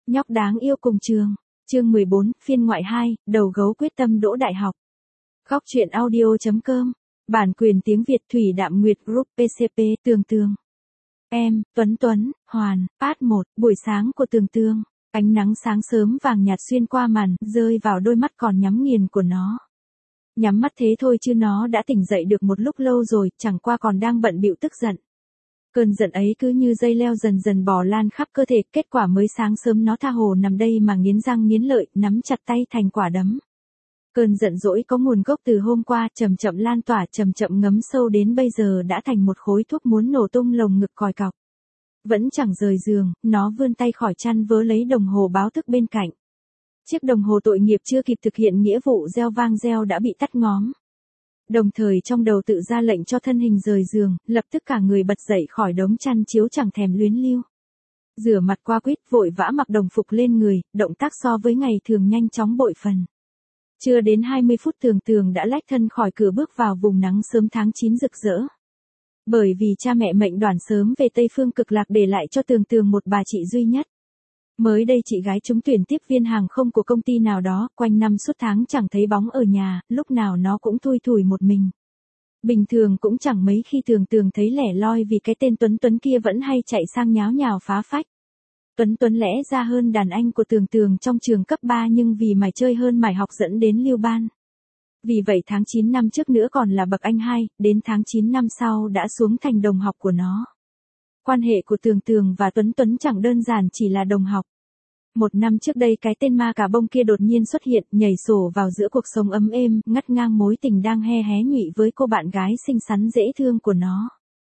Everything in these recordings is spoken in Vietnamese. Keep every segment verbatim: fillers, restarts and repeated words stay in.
Nhóc đáng yêu cùng trường. Chương mười bốn, phiên ngoại hai, đầu gấu quyết tâm đỗ đại học. Góc truyện audio chấm com. Bản quyền tiếng Việt Thủy Đạm Nguyệt Group pê xê pê, Tường Tường. Em, Tuấn Tuấn, Hoàn, Part một, buổi sáng của Tường Tường. Ánh nắng sáng sớm vàng nhạt xuyên qua màn, rơi vào đôi mắt còn nhắm nghiền của nó. Nhắm mắt thế thôi chứ nó đã tỉnh dậy được một lúc lâu rồi, chẳng qua còn đang bận bịu tức giận. Cơn giận ấy cứ như dây leo dần dần bò lan khắp cơ thể, kết quả mới sáng sớm nó tha hồ nằm đây mà nghiến răng nghiến lợi, nắm chặt tay thành quả đấm. Cơn giận dỗi có nguồn gốc từ hôm qua, chậm chậm lan tỏa, chậm chậm ngấm sâu đến bây giờ đã thành một khối thuốc muốn nổ tung lồng ngực còi cọc. Vẫn chẳng rời giường, nó vươn tay khỏi chăn vớ lấy đồng hồ báo thức bên cạnh. Chiếc đồng hồ tội nghiệp chưa kịp thực hiện nghĩa vụ reo vang reo đã bị tắt ngóm. Đồng thời trong đầu tự ra lệnh cho thân hình rời giường, lập tức cả người bật dậy khỏi đống chăn chiếu chẳng thèm luyến lưu. Rửa mặt qua quýt vội vã mặc đồng phục lên người, động tác so với ngày thường nhanh chóng bội phần. Chưa đến hai mươi phút Tường Tường đã lách thân khỏi cửa bước vào vùng nắng sớm tháng chín rực rỡ. Bởi vì cha mẹ mệnh đoàn sớm về Tây Phương Cực Lạc để lại cho Tường Tường một bà chị duy nhất. Mới đây chị gái trúng tuyển tiếp viên hàng không của công ty nào đó, quanh năm suốt tháng chẳng thấy bóng ở nhà, lúc nào nó cũng thui thủi một mình. Bình thường cũng chẳng mấy khi Tường Tường thấy lẻ loi vì cái tên Tuấn Tuấn kia vẫn hay chạy sang nháo nhào phá phách. Tuấn Tuấn lẽ ra hơn đàn anh của Tường Tường trong trường cấp ba nhưng vì mải chơi hơn mải học dẫn đến lưu ban. Vì vậy tháng chín năm trước nữa còn là bậc anh hai, đến tháng chín năm sau đã xuống thành đồng học của nó. Quan hệ của Tường Tường và Tuấn Tuấn chẳng đơn giản chỉ là đồng học. Một năm trước đây cái tên ma cà bông kia đột nhiên xuất hiện, nhảy sổ vào giữa cuộc sống ấm êm, ngắt ngang mối tình đang he hé nhụy với cô bạn gái xinh xắn dễ thương của nó.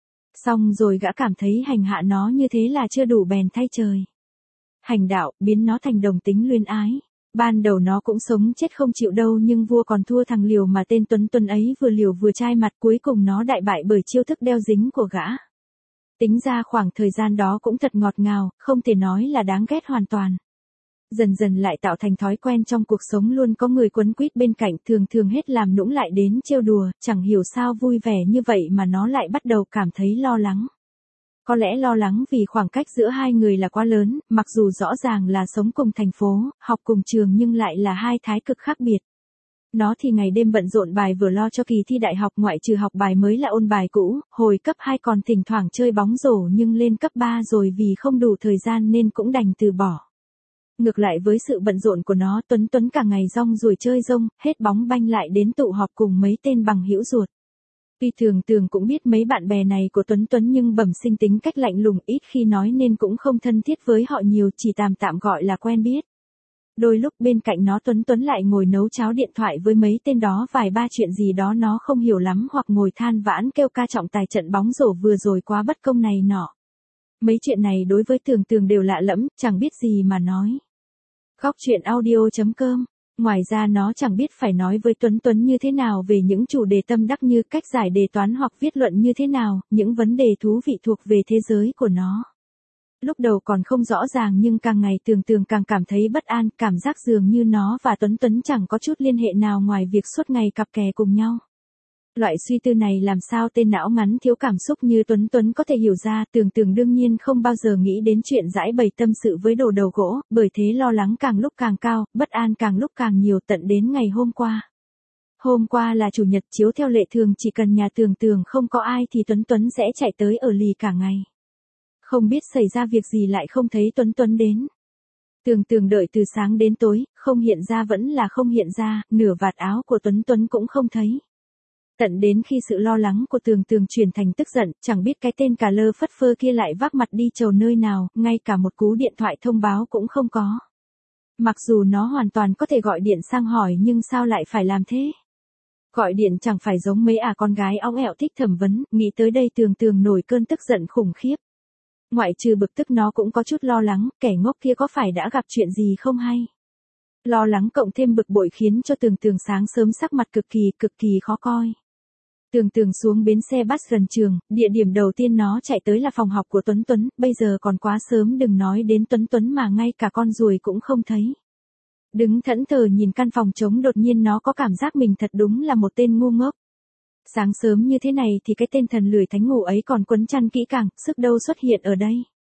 Xong rồi gã cảm thấy hành hạ nó như thế là chưa đủ bèn thay trời. Hành đạo, biến nó thành đồng tính luyến ái. Ban đầu nó cũng sống chết không chịu đâu nhưng vua còn thua thằng liều mà tên Tuấn Tuấn ấy vừa liều vừa chai mặt, cuối cùng nó đại bại bởi chiêu thức đeo dính của gã. Tính ra khoảng thời gian đó cũng thật ngọt ngào, không thể nói là đáng ghét hoàn toàn. Dần dần lại tạo thành thói quen trong cuộc sống luôn có người quấn quýt bên cạnh, thường thường hết làm nũng lại đến trêu đùa, chẳng hiểu sao vui vẻ như vậy mà nó lại bắt đầu cảm thấy lo lắng. Có lẽ lo lắng vì khoảng cách giữa hai người là quá lớn, mặc dù rõ ràng là sống cùng thành phố, học cùng trường nhưng lại là hai thái cực khác biệt. Nó thì ngày đêm bận rộn bài vừa lo cho kỳ thi đại học, ngoại trừ học bài mới là ôn bài cũ, hồi cấp hai còn thỉnh thoảng chơi bóng rổ nhưng lên cấp ba rồi vì không đủ thời gian nên cũng đành từ bỏ. Ngược lại với sự bận rộn của nó, Tuấn Tuấn cả ngày rong ruổi chơi rông, hết bóng banh lại đến tụ họp cùng mấy tên bằng hữu ruột. Tuy Tường Tường cũng biết mấy bạn bè này của Tuấn Tuấn nhưng bẩm sinh tính cách lạnh lùng, ít khi nói nên cũng không thân thiết với họ nhiều, chỉ tạm tạm gọi là quen biết. Đôi lúc bên cạnh nó Tuấn Tuấn lại ngồi nấu cháo điện thoại với mấy tên đó vài ba chuyện gì đó nó không hiểu lắm hoặc ngồi than vãn kêu ca trọng tài trận bóng rổ vừa rồi quá bất công này nọ. Mấy chuyện này đối với Tường Tường đều lạ lẫm, chẳng biết gì mà nói. Góc truyện audio chấm com. Ngoài ra nó chẳng biết phải nói với Tuấn Tuấn như thế nào về những chủ đề tâm đắc như cách giải đề toán hoặc viết luận như thế nào, những vấn đề thú vị thuộc về thế giới của nó. Lúc đầu còn không rõ ràng nhưng càng ngày Tường Tường càng cảm thấy bất an, cảm giác dường như nó và Tuấn Tuấn chẳng có chút liên hệ nào ngoài việc suốt ngày cặp kè cùng nhau. Loại suy tư này làm sao tên não ngắn thiếu cảm xúc như Tuấn Tuấn có thể hiểu ra. Tường Tường đương nhiên không bao giờ nghĩ đến chuyện giải bày tâm sự với đồ đầu gỗ, bởi thế lo lắng càng lúc càng cao, bất an càng lúc càng nhiều tận đến ngày hôm qua. Hôm qua là chủ nhật, chiếu theo lệ thường chỉ cần nhà Tường Tường không có ai thì Tuấn Tuấn sẽ chạy tới ở lì cả ngày. Không biết xảy ra việc gì lại không thấy Tuấn Tuấn đến. Tường Tường đợi từ sáng đến tối, không hiện ra vẫn là không hiện ra, nửa vạt áo của Tuấn Tuấn cũng không thấy. Tận đến khi sự lo lắng của Tường Tường chuyển thành tức giận, chẳng biết cái tên cà lơ phất phơ kia lại vác mặt đi chầu nơi nào, ngay cả một cú điện thoại thông báo cũng không có. Mặc dù nó hoàn toàn có thể gọi điện sang hỏi nhưng sao lại phải làm thế? Gọi điện chẳng phải giống mấy à con gái óng ẹo thích thẩm vấn, nghĩ tới đây Tường Tường nổi cơn tức giận khủng khiếp. Ngoại trừ bực tức nó cũng có chút lo lắng, kẻ ngốc kia có phải đã gặp chuyện gì không hay? Lo lắng cộng thêm bực bội khiến cho Tường Tường sáng sớm sắc mặt cực kỳ cực kỳ khó coi. Tường Tường xuống bến xe bus gần trường, địa điểm đầu tiên nó chạy tới là phòng học của Tuấn Tuấn, bây giờ còn quá sớm đừng nói đến Tuấn Tuấn mà ngay cả con ruồi cũng không thấy. Đứng thẫn thờ nhìn căn phòng trống đột nhiên nó có cảm giác mình thật đúng là một tên ngu ngốc. Sáng sớm như thế này thì cái tên thần lười thánh ngủ ấy còn quấn chăn kỹ càng, sức đâu xuất hiện ở đây.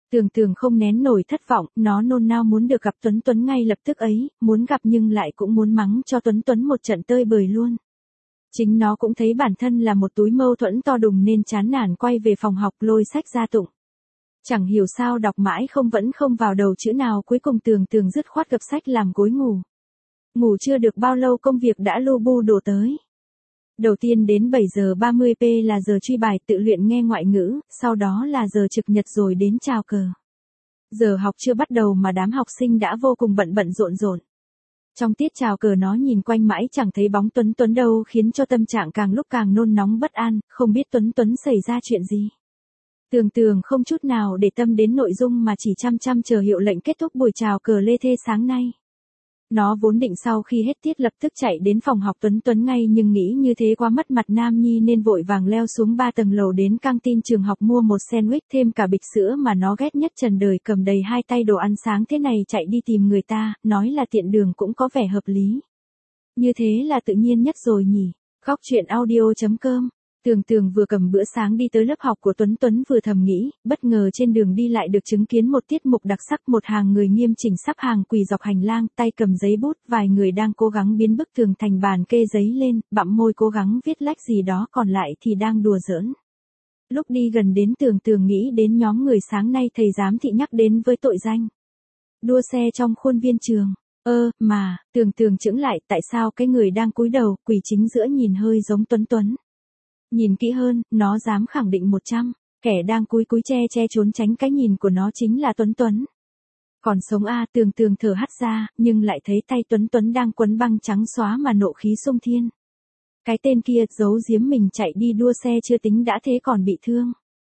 Tường Tường không nén nổi thất vọng, nó nôn nao muốn được gặp Tuấn Tuấn ngay lập tức ấy, muốn gặp nhưng lại cũng muốn mắng cho Tuấn Tuấn một trận tơi bời luôn. Chính nó cũng thấy bản thân là một túi mâu thuẫn to đùng nên chán nản quay về phòng học lôi sách ra tụng. Chẳng hiểu sao đọc mãi không vẫn không vào đầu chữ nào, cuối cùng Tường Tường dứt khoát gập sách làm gối ngủ. Ngủ chưa được bao lâu công việc đã lu bu đổ tới. Đầu tiên đến bảy giờ ba mươi p là giờ truy bài tự luyện nghe ngoại ngữ, sau đó là giờ trực nhật rồi đến chào cờ. Giờ học chưa bắt đầu mà đám học sinh đã vô cùng bận bận rộn rộn. Trong tiết chào cờ nó nhìn quanh mãi chẳng thấy bóng Tuấn Tuấn đâu, khiến cho tâm trạng càng lúc càng nôn nóng bất an, không biết Tuấn Tuấn xảy ra chuyện gì. Tường Tường không chút nào để tâm đến nội dung mà chỉ chăm chăm chờ hiệu lệnh kết thúc buổi chào cờ lê thê sáng nay. Nó vốn định sau khi hết tiết lập tức chạy đến phòng học Tuấn Tuấn ngay, nhưng nghĩ như thế quá mất mặt Nam Nhi nên vội vàng leo xuống ba tầng lầu đến căng tin trường học mua một sandwich thêm cả bịch sữa mà nó ghét nhất trần đời, cầm đầy hai tay đồ ăn sáng thế này chạy đi tìm người ta, nói là tiện đường cũng có vẻ hợp lý. Như thế là tự nhiên nhất rồi nhỉ. Góc truyện audio chấm com. Tường Tường vừa cầm bữa sáng đi tới lớp học của Tuấn Tuấn vừa thầm nghĩ, bất ngờ trên đường đi lại được chứng kiến một tiết mục đặc sắc, một hàng người nghiêm chỉnh sắp hàng quỳ dọc hành lang, tay cầm giấy bút, vài người đang cố gắng biến bức tường thành bàn kê giấy lên, bặm môi cố gắng viết lách gì đó, còn lại thì đang đùa giỡn. Lúc đi gần đến Tường Tường nghĩ đến nhóm người sáng nay thầy giám thị nhắc đến với tội danh đua xe trong khuôn viên trường. Ơ, mà, Tường Tường chững lại, tại sao cái người đang cúi đầu, quỳ chính giữa nhìn hơi giống Tuấn Tuấn. Nhìn kỹ hơn, nó dám khẳng định một trăm, kẻ đang cúi cúi che che trốn tránh cái nhìn của nó chính là Tuấn Tuấn. Còn sống a, Tường Tường thở hắt ra, nhưng lại thấy tay Tuấn Tuấn đang quấn băng trắng xóa mà nộ khí xung thiên. Cái tên kia giấu giếm mình chạy đi đua xe chưa tính đã thế còn bị thương.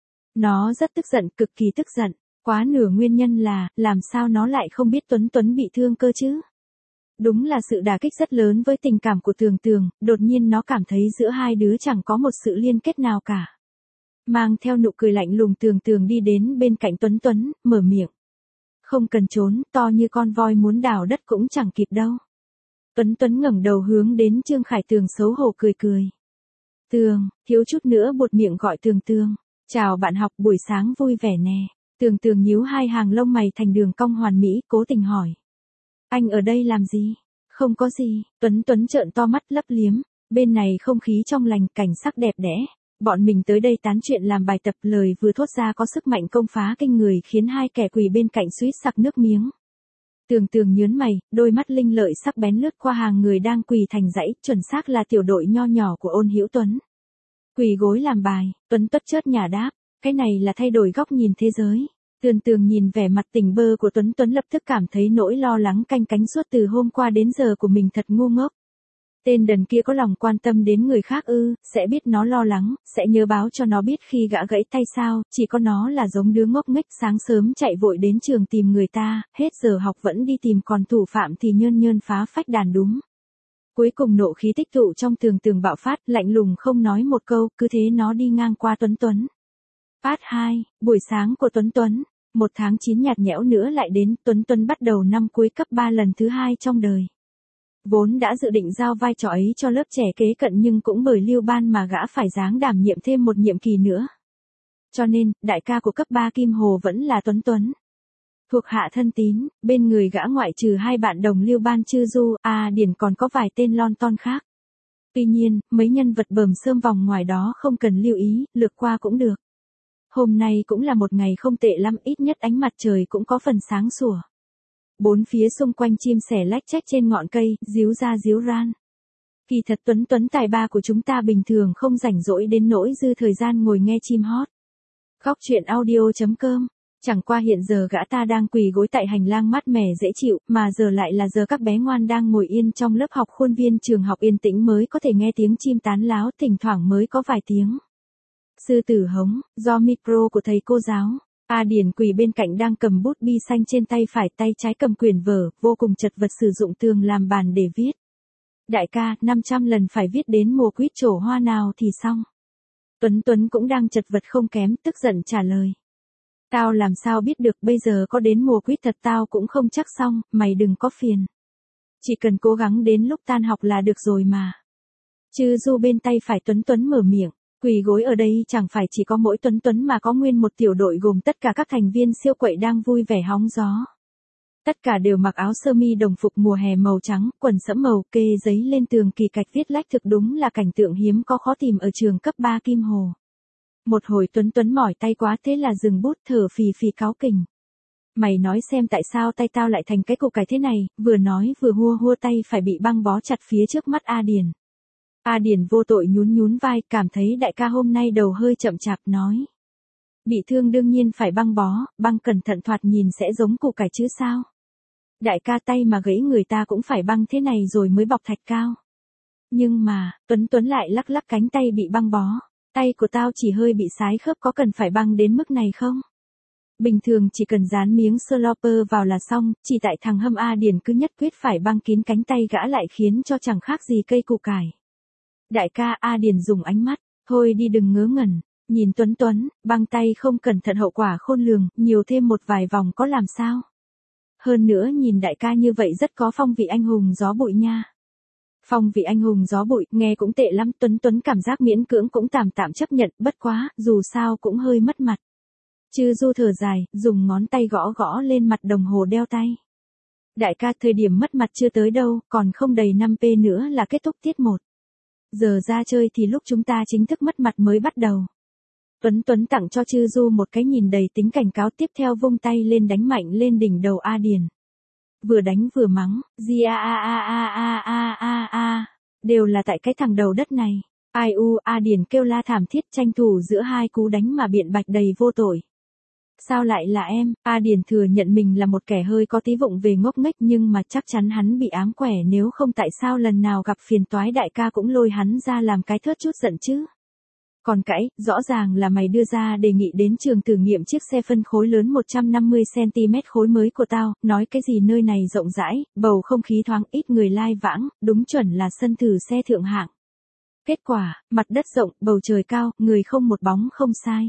Nó rất tức giận, cực kỳ tức giận, quá nửa nguyên nhân là, làm sao nó lại không biết Tuấn Tuấn bị thương cơ chứ? Đúng là sự đả kích rất lớn với tình cảm của Tường Tường, đột nhiên nó cảm thấy giữa hai đứa chẳng có một sự liên kết nào cả. Mang theo nụ cười lạnh lùng Tường Tường đi đến bên cạnh Tuấn Tuấn, mở miệng. Không cần trốn, to như con voi muốn đào đất cũng chẳng kịp đâu. Tuấn Tuấn ngẩng đầu hướng đến Trương Khải Tường xấu hổ cười cười. Tường, thiếu chút nữa buột miệng gọi Tường Tường. Chào bạn học, buổi sáng vui vẻ nè. Tường Tường nhíu hai hàng lông mày thành đường cong hoàn mỹ, cố tình hỏi. Anh ở đây làm gì? Không có gì, Tuấn Tuấn trợn to mắt lấp liếm. Bên này không khí trong lành, cảnh sắc đẹp đẽ. Bọn mình tới đây tán chuyện làm bài tập, lời vừa thốt ra có sức mạnh công phá kinh người khiến hai kẻ quỳ bên cạnh suýt sặc nước miếng. Tường Tường nhớn mày, đôi mắt linh lợi sắc bén lướt qua hàng người đang quỳ thành dãy, chuẩn xác là tiểu đội nho nhỏ của Ôn Hữu Tuấn. Quỳ gối làm bài, Tuấn Tuất chớt nhả đáp, cái này là thay đổi góc nhìn thế giới. Tường Tường nhìn vẻ mặt tỉnh bơ của Tuấn Tuấn lập tức cảm thấy nỗi lo lắng canh cánh suốt từ hôm qua đến giờ của mình thật ngu ngốc. Tên đần kia có lòng quan tâm đến người khác ư, sẽ biết nó lo lắng, sẽ nhớ báo cho nó biết khi gã gãy tay sao, chỉ có nó là giống đứa ngốc nghếch sáng sớm chạy vội đến trường tìm người ta, hết giờ học vẫn đi tìm, còn thủ phạm thì nhơn nhơn phá phách đàn đúng. Cuối cùng nộ khí tích tụ trong Tường Tường bạo phát, lạnh lùng không nói một câu, cứ thế nó đi ngang qua Tuấn Tuấn. Phát hai, buổi sáng của Tuấn Tuấn, một tháng chín nhạt nhẽo nữa lại đến, Tuấn Tuấn bắt đầu năm cuối cấp ba lần thứ hai trong đời. Vốn đã dự định giao vai trò ấy cho lớp trẻ kế cận nhưng cũng bởi Lưu Ban mà gã phải dáng đảm nhiệm thêm một nhiệm kỳ nữa. Cho nên, đại ca của cấp ba Kim Hồ vẫn là Tuấn Tuấn. Thuộc hạ thân tín, bên người gã ngoại trừ hai bạn đồng Lưu Ban Chư Du, A Điển còn có vài tên lon ton khác. Tuy nhiên, mấy nhân vật bờm sơm vòng ngoài đó không cần lưu ý, lược qua cũng được. Hôm nay cũng là một ngày không tệ lắm, ít nhất ánh mặt trời cũng có phần sáng sủa. Bốn phía xung quanh chim sẻ lách chách trên ngọn cây, díu ra díu ran. Kỳ thật Tuấn Tuấn tài ba của chúng ta bình thường không rảnh rỗi đến nỗi dư thời gian ngồi nghe chim hót. Góc truyện audio chấm com. Chẳng qua hiện giờ gã ta đang quỳ gối tại hành lang mát mẻ dễ chịu, mà giờ lại là giờ các bé ngoan đang ngồi yên trong lớp học, khuôn viên trường học yên tĩnh mới có thể nghe tiếng chim tán láo, thỉnh thoảng mới có vài tiếng sư tử hống, do micro của thầy cô giáo. A Điển quỳ bên cạnh đang cầm bút bi xanh trên tay phải, tay trái cầm quyển vở, vô cùng chật vật sử dụng tường làm bàn để viết. Đại ca, năm trăm lần phải viết đến mùa quýt trổ hoa nào thì xong. Tuấn Tuấn cũng đang chật vật không kém, tức giận trả lời. Tao làm sao biết được, bây giờ có đến mùa quýt thật tao cũng không chắc xong, mày đừng có phiền. Chỉ cần cố gắng đến lúc tan học là được rồi mà. Chư Du bên tay phải Tuấn Tuấn mở miệng. Quỳ gối ở đây chẳng phải chỉ có mỗi Tuấn Tuấn mà có nguyên một tiểu đội gồm tất cả các thành viên siêu quậy đang vui vẻ hóng gió. Tất cả đều mặc áo sơ mi đồng phục mùa hè màu trắng, quần sẫm màu, kê giấy lên tường kỳ cạch viết lách, thực đúng là cảnh tượng hiếm có khó tìm ở trường cấp ba Kim Hồ. Một hồi Tuấn Tuấn mỏi tay quá thế là dừng bút, thở phì phì cáu kỉnh. Mày nói xem tại sao tay tao lại thành cái cục cải thế này, vừa nói vừa hua hua tay phải bị băng bó chặt phía trước mắt A Điền. A Điền vô tội nhún nhún vai, cảm thấy đại ca hôm nay đầu hơi chậm chạp, nói. Bị thương đương nhiên phải băng bó, băng cẩn thận thoạt nhìn sẽ giống củ cải chứ sao. Đại ca tay mà gãy người ta cũng phải băng thế này rồi mới bọc thạch cao. Nhưng mà, Tuấn Tuấn lại lắc lắc cánh tay bị băng bó. Tay của tao chỉ hơi bị sái khớp, có cần phải băng đến mức này không? Bình thường chỉ cần dán miếng slopper vào là xong, chỉ tại thằng hâm A Điền cứ nhất quyết phải băng kín cánh tay gã lại khiến cho chẳng khác gì cây củ cải. Đại ca, A Điền dùng ánh mắt, thôi đi đừng ngớ ngẩn, nhìn Tuấn Tuấn, băng tay không cẩn thận hậu quả khôn lường, nhiều thêm một vài vòng có làm sao. Hơn nữa nhìn đại ca như vậy rất có phong vị anh hùng gió bụi nha. Phong vị anh hùng gió bụi, nghe cũng tệ lắm, Tuấn Tuấn cảm giác miễn cưỡng cũng tạm tạm chấp nhận, bất quá, dù sao cũng hơi mất mặt. Chư Du thở dài, dùng ngón tay gõ gõ lên mặt đồng hồ đeo tay. Đại ca, thời điểm mất mặt chưa tới đâu, còn không đầy năm phút nữa là kết thúc tiết một. Giờ ra chơi thì lúc chúng ta chính thức mất mặt mới bắt đầu. Tuấn Tuấn tặng cho Chư Du một cái nhìn đầy tính cảnh cáo, tiếp theo vung tay lên đánh mạnh lên đỉnh đầu A Điền. Vừa đánh vừa mắng, di a a a a a a a a, đều là tại cái thằng đầu đất này. Ai u, A Điền kêu la thảm thiết, tranh thủ giữa hai cú đánh mà biện bạch đầy vô tội. Sao lại là em? A Điền thừa nhận mình là một kẻ hơi có tí vụng về ngốc nghếch, nhưng mà chắc chắn hắn bị ám quẻ, nếu không tại sao lần nào gặp phiền toái đại ca cũng lôi hắn ra làm cái thớt chút giận chứ. Còn cãi, rõ ràng là mày đưa ra đề nghị đến trường thử nghiệm chiếc xe phân khối lớn một trăm năm mươi xăng ti mét khối mới của tao, nói cái gì nơi này rộng rãi, bầu không khí thoáng, ít người lai vãng, đúng chuẩn là sân thử xe thượng hạng. Kết quả, mặt đất rộng, bầu trời cao, người không một bóng, không sai.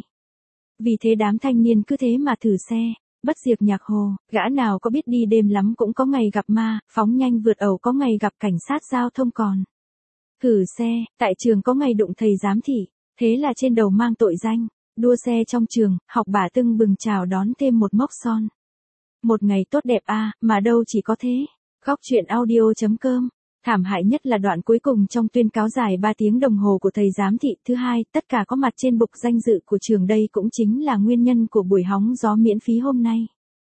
Vì thế đám thanh niên cứ thế mà thử xe, bất diệt nhạc hồ, gã nào có biết đi đêm lắm cũng có ngày gặp ma, phóng nhanh vượt ẩu có ngày gặp cảnh sát giao thông còn. Thử xe, tại trường có ngày đụng thầy giám thị, thế là trên đầu mang tội danh, đua xe trong trường, học bả tưng bừng chào đón thêm một mốc son. Một ngày tốt đẹp a, mà đâu chỉ có thế. Góc truyện audio chấm com. Thảm hại nhất là đoạn cuối cùng trong tuyên cáo dài ba tiếng đồng hồ của thầy giám thị. Thứ hai, tất cả có mặt trên bục danh dự của trường, đây cũng chính là nguyên nhân của buổi hóng gió miễn phí hôm nay.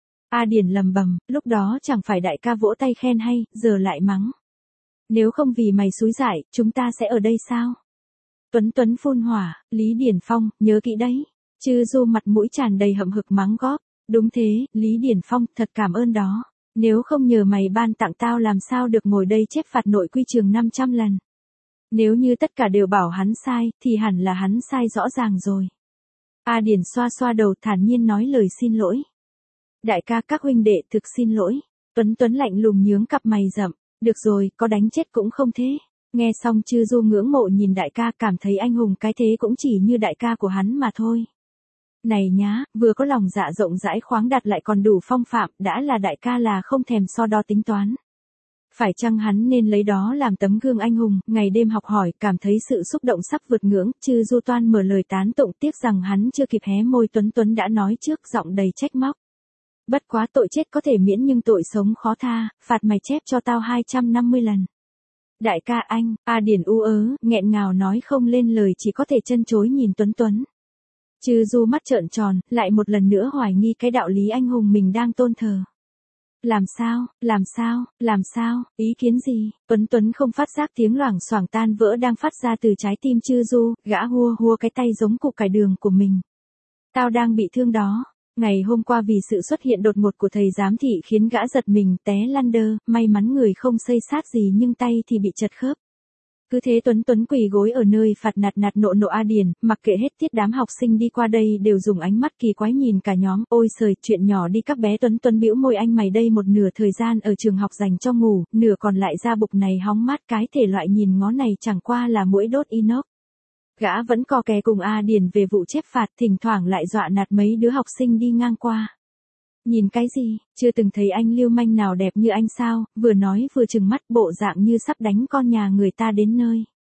A Điền lầm bầm, lúc đó chẳng phải đại ca vỗ tay khen hay, giờ lại mắng. Nếu không vì mày xúi giải, chúng ta sẽ ở đây sao? Tuấn Tuấn phun hỏa, Lý Điển Phong, nhớ kỹ đấy. Chư Du mặt mũi tràn đầy hậm hực mắng góp. Đúng thế, Lý Điển Phong, thật cảm ơn đó. Nếu không nhờ mày ban tặng tao làm sao được ngồi đây chép phạt nội quy trường năm trăm lần. Nếu như tất cả đều bảo hắn sai, thì hẳn là hắn sai rõ ràng rồi. A Điển xoa xoa đầu thản nhiên nói lời xin lỗi. Đại ca, các huynh đệ thực xin lỗi. Tuấn Tuấn lạnh lùng nhướng cặp mày rậm. Được rồi, có đánh chết cũng không thế. Nghe xong Chư Du ngưỡng mộ nhìn đại ca, cảm thấy anh hùng cái thế cũng chỉ như đại ca của hắn mà thôi. Này nhá, vừa có lòng dạ rộng rãi khoáng đạt lại còn đủ phong phạm, đã là đại ca là không thèm so đo tính toán. Phải chăng hắn nên lấy đó làm tấm gương anh hùng, ngày đêm học hỏi, cảm thấy sự xúc động sắp vượt ngưỡng, Chư Du toan mở lời tán tụng, tiếc rằng hắn chưa kịp hé môi, Tuấn Tuấn đã nói trước, giọng đầy trách móc. Bất quá tội chết có thể miễn nhưng tội sống khó tha, phạt mày chép cho tao hai trăm năm mươi lần. Đại ca anh, A Điển u ớ, nghẹn ngào nói không lên lời, chỉ có thể chân chối nhìn Tuấn Tuấn. Chư Du mắt trợn tròn, lại một lần nữa hoài nghi cái đạo lý anh hùng mình đang tôn thờ. Làm sao, làm sao, làm sao, ý kiến gì? Tuấn Tuấn không phát giác tiếng loảng xoảng tan vỡ đang phát ra từ trái tim Chư Du, gã hua hua cái tay giống cục cải đường của mình. Tao đang bị thương đó. Ngày hôm qua vì sự xuất hiện đột ngột của thầy giám thị khiến gã giật mình té lăn đơ, may mắn người không xây sát gì nhưng tay thì bị chật khớp. Cứ thế Tuấn Tuấn quỳ gối ở nơi phạt nạt nạt nộ nộ A Điền, mặc kệ hết tiết đám học sinh đi qua đây đều dùng ánh mắt kỳ quái nhìn cả nhóm, ôi trời, chuyện nhỏ đi các bé. Tuấn Tuấn bĩu môi, anh mày đây một nửa thời gian ở trường học dành cho ngủ, nửa còn lại ra bục này hóng mát, cái thể loại nhìn ngó này chẳng qua là muỗi đốt inox. Gã vẫn co kè cùng A Điền về vụ chép phạt, thỉnh thoảng lại dọa nạt mấy đứa học sinh đi ngang qua. Nhìn cái gì, chưa từng thấy anh lưu manh nào đẹp như anh sao, vừa nói vừa trừng mắt, bộ dạng như sắp đánh con nhà người ta đến nơi.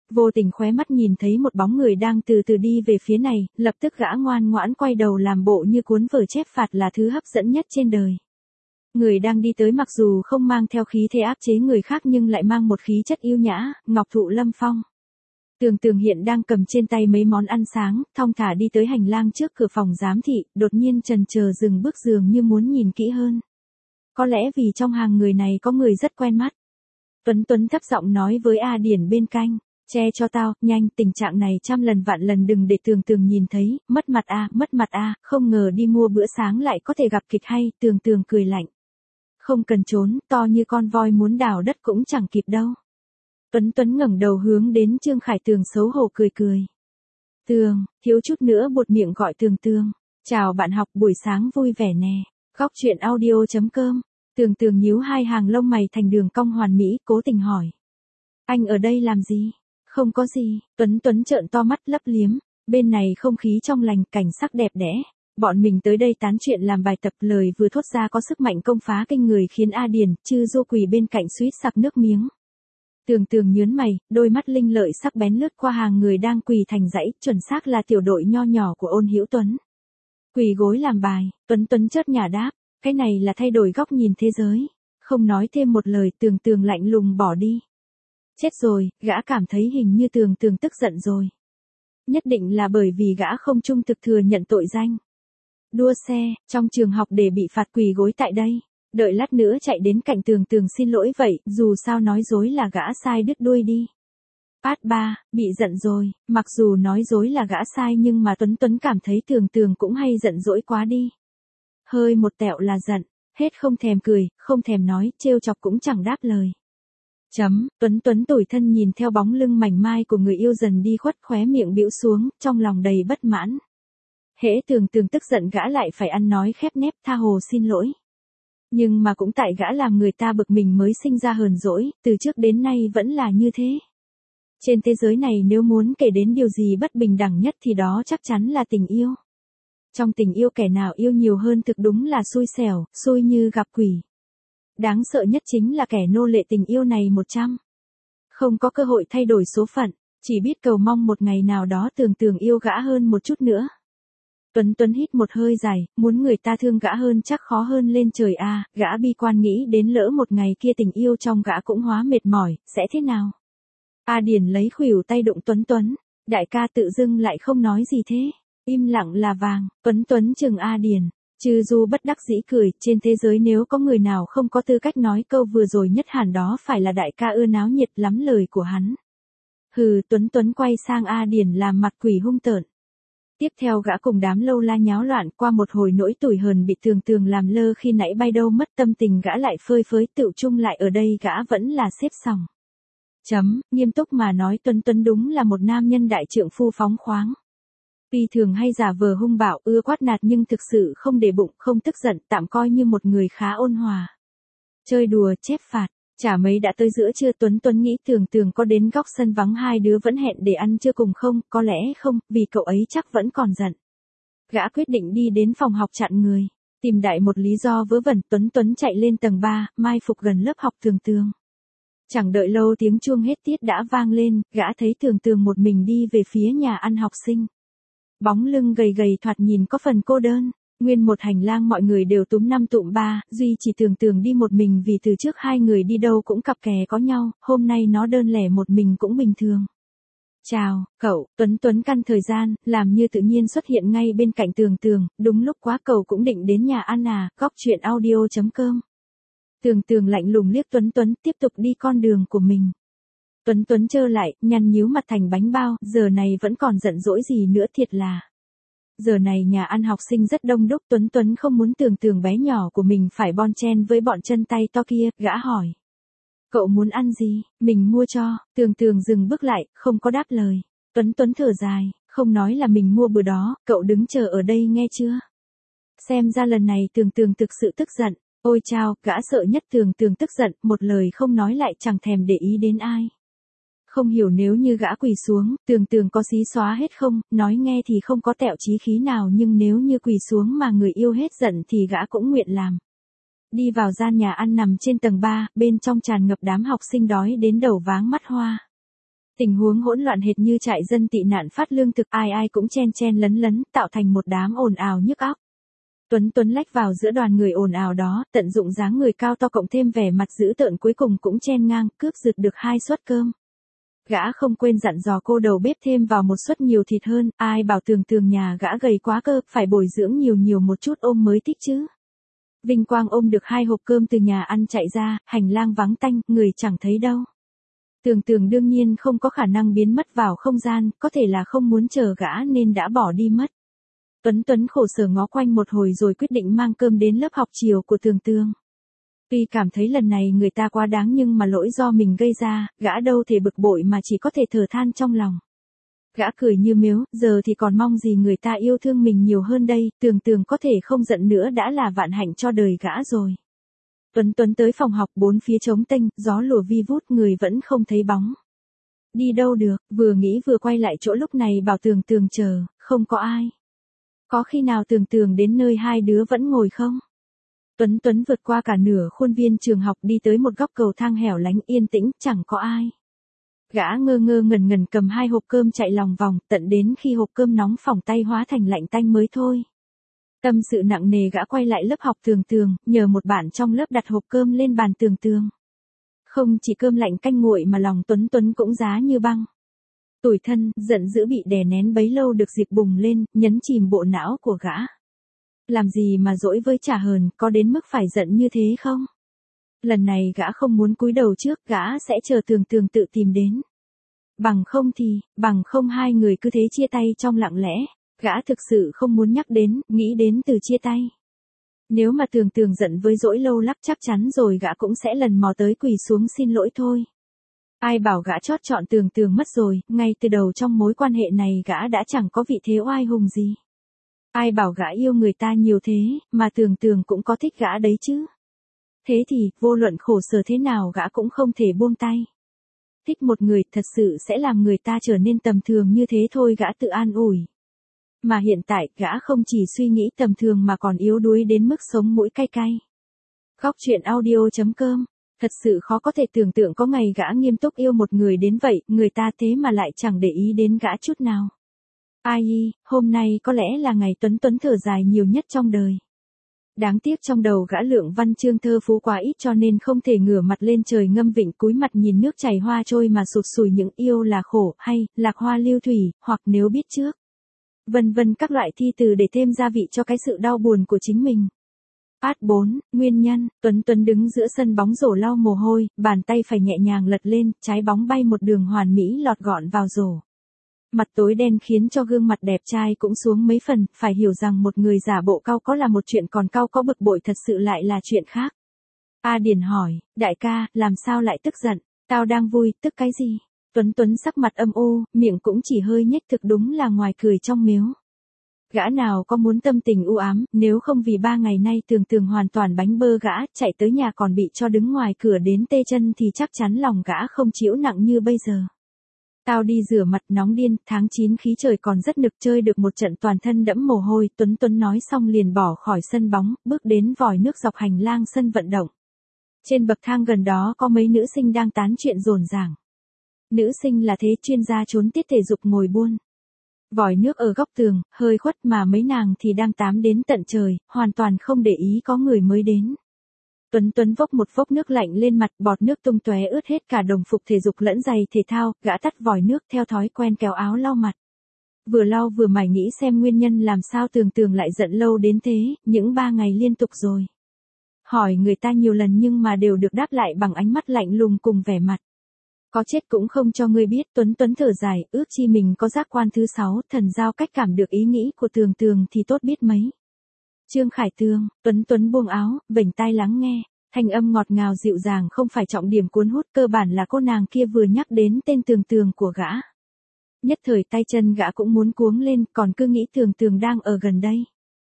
vô tình khóe mắt nhìn thấy một bóng người đang từ từ đi về phía này, lập tức gã ngoan ngoãn quay đầu làm bộ như cuốn vở chép phạt là thứ hấp dẫn nhất trên đời. Người đang đi tới mặc dù không mang theo khí thế áp chế người khác nhưng lại mang một khí chất yêu nhã, ngọc thụ lâm phong. Tường Tường hiện đang cầm trên tay mấy món ăn sáng, thong thả đi tới hành lang trước cửa phòng giám thị, đột nhiên chần chờ dừng bước dường như muốn nhìn kỹ hơn. Có lẽ vì trong hàng người này có người rất quen mắt. Tuấn Tuấn thấp giọng nói với A Điển bên cạnh, che cho tao, nhanh, tình trạng này trăm lần vạn lần đừng để Tường Tường nhìn thấy, mất mặt a, mất mặt a, không ngờ đi mua bữa sáng lại có thể gặp kịch hay, Tường Tường cười lạnh. Không cần trốn, to như con voi muốn đào đất cũng chẳng kịp đâu. Tuấn Tuấn ngẩng đầu hướng đến Trương Khải Tường xấu hổ cười cười. Tường, thiếu chút nữa buột miệng gọi Tường Tường. Chào bạn học, buổi sáng vui vẻ nè. Góc chuyện audio chấm com. Tường Tường nhíu hai hàng lông mày thành đường cong hoàn mỹ, cố tình hỏi. Anh ở đây làm gì? Không có gì. Tuấn Tuấn trợn to mắt lấp liếm. Bên này không khí trong lành, cảnh sắc đẹp đẽ. Bọn mình tới đây tán chuyện làm bài tập, lời vừa thốt ra có sức mạnh công phá kinh người khiến A Điển, Chư Du quỳ bên cạnh suýt sặc nước miếng. Tường Tường nhớn mày, đôi mắt linh lợi sắc bén lướt qua hàng người đang quỳ thành dãy, chuẩn xác là tiểu đội nho nhỏ của Ôn Hữu Tuấn. Quỳ gối làm bài, Tuấn Tuấn chớt nhả đáp, cái này là thay đổi góc nhìn thế giới. Không nói thêm một lời, Tường Tường lạnh lùng bỏ đi. Chết rồi, gã cảm thấy hình như Tường Tường tức giận rồi. Nhất định là bởi vì gã không trung thực thừa nhận tội danh. Đua xe, trong trường học để bị phạt quỳ gối tại đây. Đợi lát nữa chạy đến cạnh Tường Tường xin lỗi vậy, dù sao nói dối là gã sai đứt đuôi đi. Part ba, bị giận rồi, mặc dù nói dối là gã sai nhưng mà Tuấn Tuấn cảm thấy Tường Tường cũng hay giận dỗi quá đi. Hơi một tẹo là giận, hết không thèm cười, không thèm nói, trêu chọc cũng chẳng đáp lời. Chấm, Tuấn Tuấn tủi thân nhìn theo bóng lưng mảnh mai của người yêu dần đi khuất, khóe miệng bĩu xuống, trong lòng đầy bất mãn. Hễ Tường Tường tức giận gã lại phải ăn nói khép nép tha hồ xin lỗi. Nhưng mà cũng tại gã làm người ta bực mình mới sinh ra hờn dỗi, từ trước đến nay vẫn là như thế. Trên thế giới này nếu muốn kể đến điều gì bất bình đẳng nhất thì đó chắc chắn là tình yêu. Trong tình yêu kẻ nào yêu nhiều hơn thực đúng là xui xẻo, xui như gặp quỷ. Đáng sợ nhất chính là kẻ nô lệ tình yêu này một trăm. Không có cơ hội thay đổi số phận, chỉ biết cầu mong một ngày nào đó Tường Tường yêu gã hơn một chút nữa. Tuấn Tuấn hít một hơi dài, muốn người ta thương gã hơn chắc khó hơn lên trời a, à, gã bi quan nghĩ đến lỡ một ngày kia tình yêu trong gã cũng hóa mệt mỏi, sẽ thế nào? A Điển lấy khuỷu tay đụng Tuấn Tuấn, đại ca tự dưng lại không nói gì thế, im lặng là vàng, Tuấn Tuấn chừng A Điển, Chư Du bất đắc dĩ cười, trên thế giới nếu có người nào không có tư cách nói câu vừa rồi nhất hẳn đó phải là đại ca ưa náo nhiệt lắm lời của hắn. Hừ, Tuấn Tuấn quay sang A Điển làm mặt quỷ hung tợn. Tiếp theo gã cùng đám lâu la nháo loạn qua một hồi nỗi tủi hờn bị Tường Tường làm lơ khi nãy bay đâu mất tâm tình gã lại phơi phới tự chung lại ở đây gã vẫn là xếp sòng. Chấm, nghiêm túc mà nói Tuấn Tuấn đúng là một nam nhân đại trượng phu phóng khoáng. Tuy thường hay giả vờ hung bạo ưa quát nạt nhưng thực sự không để bụng không tức giận tạm coi như một người khá ôn hòa. Chơi đùa chép phạt. Chả mấy đã tới giữa trưa Tuấn Tuấn nghĩ Tường Tường có đến góc sân vắng hai đứa vẫn hẹn để ăn trưa cùng không, có lẽ không, vì cậu ấy chắc vẫn còn giận. Gã quyết định đi đến phòng học chặn người, tìm đại một lý do vớ vẩn Tuấn Tuấn chạy lên tầng ba, mai phục gần lớp học Tường Tường. Chẳng đợi lâu tiếng chuông hết tiết đã vang lên, gã thấy Tường Tường một mình đi về phía nhà ăn học sinh. Bóng lưng gầy gầy thoạt nhìn có phần cô đơn. Nguyên một hành lang mọi người đều túm năm tụm ba, duy chỉ Tường Tường đi một mình vì từ trước hai người đi đâu cũng cặp kè có nhau, hôm nay nó đơn lẻ một mình cũng bình thường. Chào, cậu, Tuấn Tuấn căn thời gian, làm như tự nhiên xuất hiện ngay bên cạnh Tường Tường, đúng lúc quá cậu cũng định đến nhà ăn à, góc chuyện audio chấm com. Tường Tường lạnh lùng liếc Tuấn Tuấn tiếp tục đi con đường của mình. Tuấn Tuấn trơ lại, nhăn nhíu mặt thành bánh bao, giờ này vẫn còn giận dỗi gì nữa thiệt là. Giờ này nhà ăn học sinh rất đông đúc Tuấn Tuấn không muốn Tường Tường bé nhỏ của mình phải bon chen với bọn chân tay to kia, gã hỏi. Cậu muốn ăn gì, mình mua cho, Tường Tường dừng bước lại, không có đáp lời. Tuấn Tuấn thở dài, không nói là mình mua bữa đó, cậu đứng chờ ở đây nghe chưa? Xem ra lần này Tường Tường thực sự tức giận, ôi chao, gã sợ nhất Tường Tường tức giận, một lời không nói lại chẳng thèm để ý đến ai. Không hiểu nếu như gã quỳ xuống, Tường Tường có xí xóa hết không, nói nghe thì không có tẹo chí khí nào nhưng nếu như quỳ xuống mà người yêu hết giận thì gã cũng nguyện làm. Đi vào gian nhà ăn nằm trên tầng ba, bên trong tràn ngập đám học sinh đói đến đầu váng mắt hoa. Tình huống hỗn loạn hệt như trại dân tị nạn phát lương thực, ai ai cũng chen chen lấn lấn, tạo thành một đám ồn ào nhức óc. Tuấn Tuấn lách vào giữa đoàn người ồn ào đó, tận dụng dáng người cao to cộng thêm vẻ mặt dữ tợn cuối cùng cũng chen ngang, cướp giật được hai suất cơm. Gã không quên dặn dò cô đầu bếp thêm vào một suất nhiều thịt hơn, ai bảo Tường Tường nhà gã gầy quá cơ, phải bồi dưỡng nhiều nhiều một chút ôm mới thích chứ. Vinh quang ôm được hai hộp cơm từ nhà ăn chạy ra, hành lang vắng tanh, người chẳng thấy đâu. Tường Tường đương nhiên không có khả năng biến mất vào không gian, có thể là không muốn chờ gã nên đã bỏ đi mất. Tuấn Tuấn khổ sở ngó quanh một hồi rồi quyết định mang cơm đến lớp học chiều của Tường Tường. Tuy cảm thấy lần này người ta quá đáng nhưng mà lỗi do mình gây ra, gã đâu thể bực bội mà chỉ có thể thở than trong lòng. Gã cười như mếu, giờ thì còn mong gì người ta yêu thương mình nhiều hơn đây, Tường Tường có thể không giận nữa đã là vạn hạnh cho đời gã rồi. Tuấn Tuấn tới phòng học, bốn phía trống tênh, gió lùa vi vút, người vẫn không thấy bóng. Đi đâu được, vừa nghĩ vừa quay lại chỗ lúc này bảo Tường Tường chờ, không có ai. Có khi nào Tường Tường đến nơi hai đứa vẫn ngồi không? Tuấn Tuấn vượt qua cả nửa khuôn viên trường học đi tới một góc cầu thang hẻo lánh yên tĩnh, chẳng có ai. Gã ngơ ngơ ngẩn ngẩn cầm hai hộp cơm chạy lòng vòng, tận đến khi hộp cơm nóng phỏng tay hóa thành lạnh tanh mới thôi. Tâm sự nặng nề gã quay lại lớp học Tường Tường, nhờ một bạn trong lớp đặt hộp cơm lên bàn Tường Tường. Không chỉ cơm lạnh canh nguội mà lòng Tuấn Tuấn cũng giá như băng. Tủi thân, giận dữ bị đè nén bấy lâu được dịp bùng lên, nhấn chìm bộ não của gã. Làm gì mà dỗi với trả hờn, có đến mức phải giận như thế không? Lần này gã không muốn cúi đầu trước, gã sẽ chờ Tường Tường tự tìm đến. Bằng không thì, bằng không hai người cứ thế chia tay trong lặng lẽ, gã thực sự không muốn nhắc đến, nghĩ đến từ chia tay. Nếu mà Tường Tường giận với dỗi lâu lắc chắc chắn rồi gã cũng sẽ lần mò tới quỳ xuống xin lỗi thôi. Ai bảo gã chót chọn Tường Tường mất rồi, ngay từ đầu trong mối quan hệ này gã đã chẳng có vị thế oai hùng gì. Ai bảo gã yêu người ta nhiều thế, mà Tường Tường cũng có thích gã đấy chứ. Thế thì, vô luận khổ sở thế nào gã cũng không thể buông tay. Thích một người thật sự sẽ làm người ta trở nên tầm thường như thế thôi gã tự an ủi. Mà hiện tại gã không chỉ suy nghĩ tầm thường mà còn yếu đuối đến mức sống mũi cay cay. Góc truyện audio chấm com. Thật sự khó có thể tưởng tượng có ngày gã nghiêm túc yêu một người đến vậy, người ta thế mà lại chẳng để ý đến gã chút nào. Ai y, hôm nay có lẽ là ngày Tuấn Tuấn thở dài nhiều nhất trong đời. Đáng tiếc trong đầu gã lượng văn chương thơ phú quá ít cho nên không thể ngửa mặt lên trời ngâm vịnh cúi mặt nhìn nước chảy hoa trôi mà sụt sùi những yêu là khổ hay lạc hoa lưu thủy, hoặc nếu biết trước. Vân vân các loại thi từ để thêm gia vị cho cái sự đau buồn của chính mình. Part bốn, Nguyên nhân. Tuấn Tuấn đứng giữa sân bóng rổ lau mồ hôi, bàn tay phải nhẹ nhàng lật lên, trái bóng bay một đường hoàn mỹ lọt gọn vào rổ. Mặt tối đen khiến cho gương mặt đẹp trai cũng xuống mấy phần, phải hiểu rằng một người giả bộ cau có là một chuyện còn cau có bực bội thật sự lại là chuyện khác. A Điền hỏi, đại ca, làm sao lại tức giận, tao đang vui, tức cái gì? Tuấn Tuấn sắc mặt âm u, miệng cũng chỉ hơi nhếch thực đúng là ngoài cười trong miếu. Gã nào có muốn tâm tình u ám, nếu không vì ba ngày nay Tường Tường hoàn toàn bánh bơ gã, chạy tới nhà còn bị cho đứng ngoài cửa đến tê chân thì chắc chắn lòng gã không chịu nặng như bây giờ. Tao đi rửa mặt nóng điên, tháng chín khí trời còn rất nực chơi được một trận toàn thân đẫm mồ hôi, Tuấn Tuấn nói xong liền bỏ khỏi sân bóng, bước đến vòi nước dọc hành lang sân vận động. Trên bậc thang gần đó có mấy nữ sinh đang tán chuyện rồn ràng. Nữ sinh là thế chuyên gia trốn tiết thể dục ngồi buôn. Vòi nước ở góc tường, hơi khuất mà mấy nàng thì đang tắm đến tận trời, hoàn toàn không để ý có người mới đến. Tuấn Tuấn vốc một vốc nước lạnh lên mặt, bọt nước tung tóe ướt hết cả đồng phục thể dục lẫn giày thể thao, gã tắt vòi nước theo thói quen kéo áo lau mặt. Vừa lau vừa mải nghĩ xem nguyên nhân làm sao Tường Tường lại giận lâu đến thế, những ba ngày liên tục rồi. Hỏi người ta nhiều lần nhưng mà đều được đáp lại bằng ánh mắt lạnh lùng cùng vẻ mặt. Có chết cũng không cho ngươi biết. Tuấn Tuấn thở dài, ước chi mình có giác quan thứ sáu, thần giao cách cảm được ý nghĩ của Tường Tường thì tốt biết mấy. Trương Khải Tường. Tuấn Tuấn buông áo, vểnh tai lắng nghe, thanh âm ngọt ngào dịu dàng không phải trọng điểm cuốn hút, cơ bản là cô nàng kia vừa nhắc đến tên Tường Tường của gã. Nhất thời tay chân gã cũng muốn cuống lên, còn cứ nghĩ Tường Tường đang ở gần đây.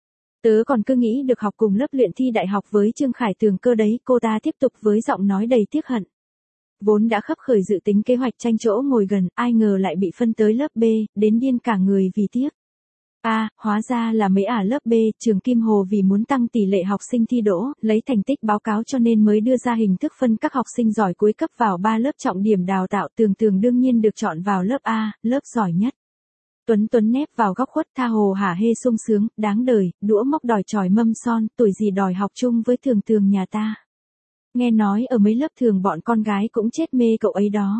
Tớ còn cứ nghĩ được học cùng lớp luyện thi đại học với Trương Khải Tường cơ đấy, cô ta tiếp tục với giọng nói đầy tiếc hận. Vốn đã khấp khởi dự tính kế hoạch tranh chỗ ngồi gần, ai ngờ lại bị phân tới lớp B, đến điên cả người vì tiếc. A, hóa ra là mấy ả lớp B, trường Kim Hồ vì muốn tăng tỷ lệ học sinh thi đỗ, lấy thành tích báo cáo cho nên mới đưa ra hình thức phân các học sinh giỏi cuối cấp vào ba lớp trọng điểm đào tạo. Tường Tường đương nhiên được chọn vào lớp A, lớp giỏi nhất. Tuấn Tuấn nép vào góc khuất tha hồ hả hê sung sướng, đáng đời, đũa móc đòi tròi mâm son, tuổi gì đòi học chung với Tường Tường nhà ta. Nghe nói ở mấy lớp thường bọn con gái cũng chết mê cậu ấy đó.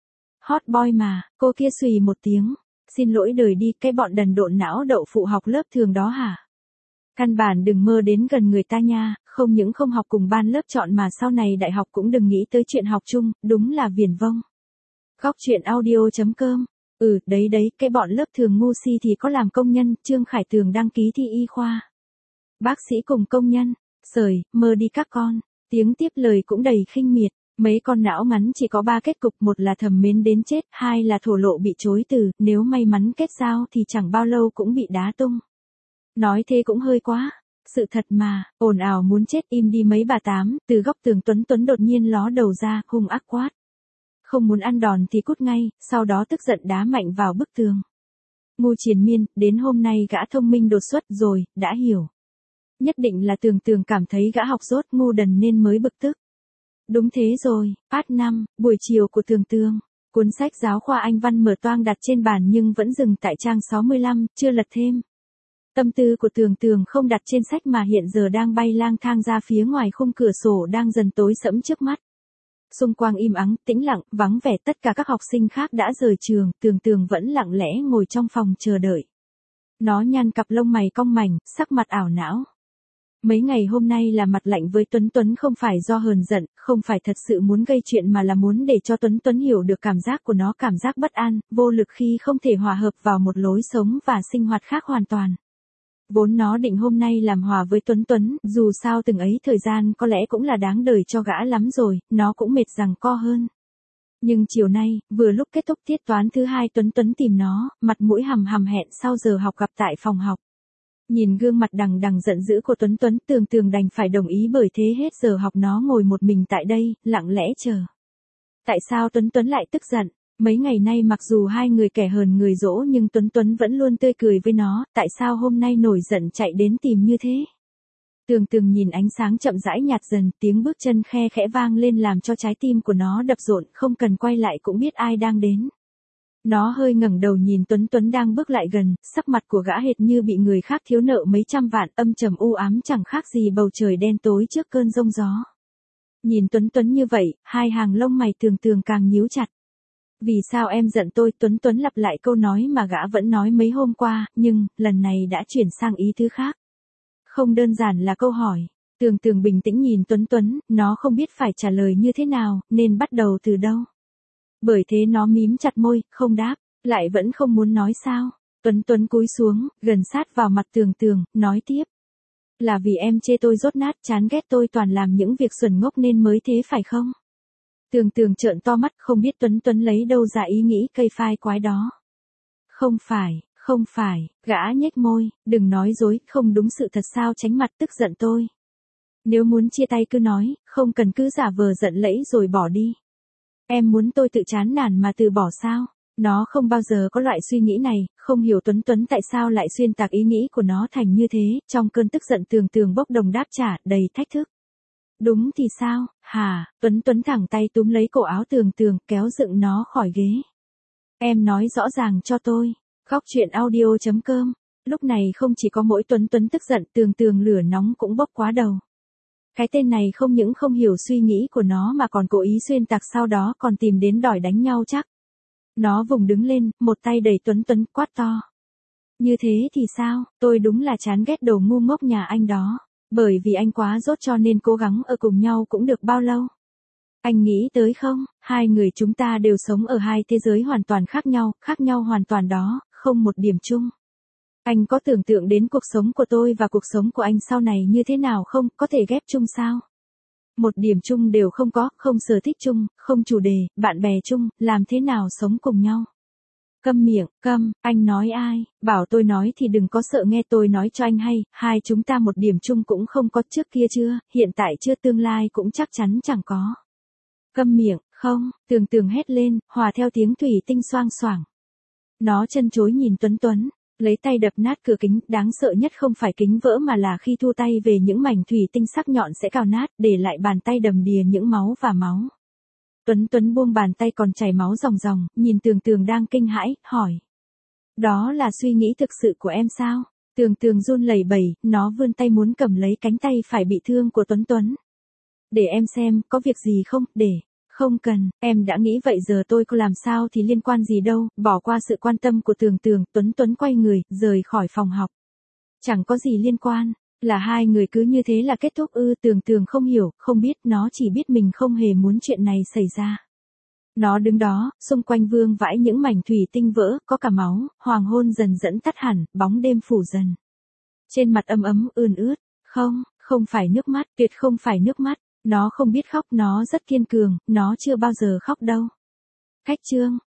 Hot boy mà, cô kia xùy một tiếng. Xin lỗi đời đi, cái bọn đần độn não đậu phụ học lớp thường đó hả? Căn bản đừng mơ đến gần người ta nha, không những không học cùng ban lớp chọn mà sau này đại học cũng đừng nghĩ tới chuyện học chung, đúng là viển vông. Góc chuyện audio chấm com. Ừ, đấy đấy, cái bọn lớp thường ngu si thì có làm công nhân, Trương Khải Tường đăng ký thi y khoa. Bác sĩ cùng công nhân, sời, mơ đi các con, tiếng tiếp lời cũng đầy khinh miệt. Mấy con não ngắn chỉ có ba kết cục, một là thầm mến đến chết, hai là thổ lộ bị chối từ, nếu may mắn kết giao thì chẳng bao lâu cũng bị đá tung. Nói thế cũng hơi quá, sự thật mà, ồn ào muốn chết im đi mấy bà tám, từ góc tường Tuấn Tuấn đột nhiên ló đầu ra, hung ác quát. Không muốn ăn đòn thì cút ngay, sau đó tức giận đá mạnh vào bức tường. Ngu triền miên, đến hôm nay gã thông minh đột xuất rồi, đã hiểu. Nhất định là Tường Tường cảm thấy gã học dốt ngu đần nên mới bực tức. Đúng thế rồi, part năm, buổi chiều của Tường Tường. Cuốn sách giáo khoa Anh văn mở toang đặt trên bàn nhưng vẫn dừng tại trang sáu mươi lăm, chưa lật thêm. Tâm tư của Tường Tường không đặt trên sách mà hiện giờ đang bay lang thang ra phía ngoài khung cửa sổ đang dần tối sẫm trước mắt. Xung quanh im ắng, tĩnh lặng, vắng vẻ, tất cả các học sinh khác đã rời trường, Tường Tường vẫn lặng lẽ ngồi trong phòng chờ đợi. Nó nhăn cặp lông mày cong mảnh, sắc mặt ảo não. Mấy ngày hôm nay là mặt lạnh với Tuấn Tuấn không phải do hờn giận, không phải thật sự muốn gây chuyện mà là muốn để cho Tuấn Tuấn hiểu được cảm giác của nó, cảm giác bất an, vô lực khi không thể hòa hợp vào một lối sống và sinh hoạt khác hoàn toàn. Vốn nó định hôm nay làm hòa với Tuấn Tuấn, dù sao từng ấy thời gian có lẽ cũng là đáng đời cho gã lắm rồi, nó cũng mệt rằng co hơn. Nhưng chiều nay, vừa lúc kết thúc tiết toán thứ hai Tuấn Tuấn tìm nó, mặt mũi hầm hầm hẹn sau giờ học gặp tại phòng học. Nhìn gương mặt đằng đằng giận dữ của Tuấn Tuấn, Tường Tường đành phải đồng ý, bởi thế hết giờ học nó ngồi một mình tại đây, lặng lẽ chờ. Tại sao Tuấn Tuấn lại tức giận? Mấy ngày nay mặc dù hai người kẻ hờn người dỗ nhưng Tuấn Tuấn vẫn luôn tươi cười với nó, tại sao hôm nay nổi giận chạy đến tìm như thế? Tường Tường nhìn ánh sáng chậm rãi nhạt dần, tiếng bước chân khe khẽ vang lên làm cho trái tim của nó đập rộn, không cần quay lại cũng biết ai đang đến. Nó hơi ngẩng đầu nhìn Tuấn Tuấn đang bước lại gần, sắc mặt của gã hệt như bị người khác thiếu nợ mấy trăm vạn, âm trầm u ám chẳng khác gì bầu trời đen tối trước cơn giông gió. Nhìn Tuấn Tuấn như vậy, hai hàng lông mày Tường Tường càng nhíu chặt. Vì sao em giận tôi? Tuấn Tuấn lặp lại câu nói mà gã vẫn nói mấy hôm qua, nhưng, lần này đã chuyển sang ý thứ khác. Không đơn giản là câu hỏi. Tường Tường bình tĩnh nhìn Tuấn Tuấn, nó không biết phải trả lời như thế nào, nên bắt đầu từ đâu. Bởi thế nó mím chặt môi, không đáp, lại vẫn không muốn nói sao. Tuấn Tuấn cúi xuống, gần sát vào mặt Tường Tường, nói tiếp. Là vì em chê tôi dốt nát, chán ghét tôi toàn làm những việc xuẩn ngốc nên mới thế phải không? Tường Tường trợn to mắt, không biết Tuấn Tuấn lấy đâu ra ý nghĩ cây phai quái đó. Không phải, không phải, gã nhếch môi, đừng nói dối, không đúng sự thật sao, tránh mặt tức giận tôi. Nếu muốn chia tay cứ nói, không cần cứ giả vờ giận lẫy rồi bỏ đi. Em muốn tôi tự chán nản mà từ bỏ sao? Nó không bao giờ có loại suy nghĩ này, không hiểu Tuấn Tuấn tại sao lại xuyên tạc ý nghĩ của nó thành như thế, trong cơn tức giận Tường Tường bốc đồng đáp trả, đầy thách thức. Đúng thì sao, hả? Tuấn Tuấn thẳng tay túm lấy cổ áo Tường Tường, kéo dựng nó khỏi ghế. Em nói rõ ràng cho tôi. Góc chuyện audio chấm com. Lúc này không chỉ có mỗi Tuấn Tuấn tức giận, Tường Tường lửa nóng cũng bốc quá đầu. Cái tên này không những không hiểu suy nghĩ của nó mà còn cố ý xuyên tạc, sau đó còn tìm đến đòi đánh nhau chắc. Nó vùng đứng lên, một tay đẩy Tuấn Tuấn, quát to. Như thế thì sao, tôi đúng là chán ghét đồ ngu ngốc nhà anh đó. Bởi vì anh quá dốt cho nên cố gắng ở cùng nhau cũng được bao lâu. Anh nghĩ tới không, hai người chúng ta đều sống ở hai thế giới hoàn toàn khác nhau, khác nhau hoàn toàn đó, không một điểm chung. Anh có tưởng tượng đến cuộc sống của tôi và cuộc sống của anh sau này như thế nào không, có thể ghép chung sao? Một điểm chung đều không có, không sở thích chung, không chủ đề, bạn bè chung, làm thế nào sống cùng nhau? Câm miệng, câm, anh nói ai, bảo tôi nói thì đừng có sợ, nghe tôi nói cho anh hay, hai chúng ta một điểm chung cũng không có, trước kia chưa, hiện tại chưa, tương lai cũng chắc chắn chẳng có. Câm miệng, không, Tường Tường hét lên, hòa theo tiếng thủy tinh xoang xoảng. Nó chân chối nhìn Tuấn Tuấn, Lấy tay đập nát cửa kính, đáng sợ nhất không phải kính vỡ mà là khi thu tay về những mảnh thủy tinh sắc nhọn sẽ cào nát, để lại bàn tay đầm đìa những máu và máu. Tuấn Tuấn buông bàn tay còn chảy máu ròng ròng, nhìn Tường Tường đang kinh hãi, hỏi. Đó là suy nghĩ thực sự của em sao? Tường Tường run lẩy bẩy, nó vươn tay muốn cầm lấy cánh tay phải bị thương của Tuấn Tuấn. Để em xem, có việc gì không, để. Không cần, em đã nghĩ vậy giờ tôi có làm sao thì liên quan gì đâu, bỏ qua sự quan tâm của Tường Tường, Tuấn Tuấn quay người, rời khỏi phòng học. Chẳng có gì liên quan, là hai người cứ như thế là kết thúc ư? Tường Tường không hiểu, không biết, nó chỉ biết mình không hề muốn chuyện này xảy ra. Nó đứng đó, xung quanh vương vãi những mảnh thủy tinh vỡ, có cả máu, hoàng hôn dần dẫn tắt hẳn, bóng đêm phủ dần. Trên mặt ấm ấm ươn ướt, không, không phải nước mắt, tuyệt không phải nước mắt. Nó không biết khóc, nó rất kiên cường, nó chưa bao giờ khóc đâu. Cách chương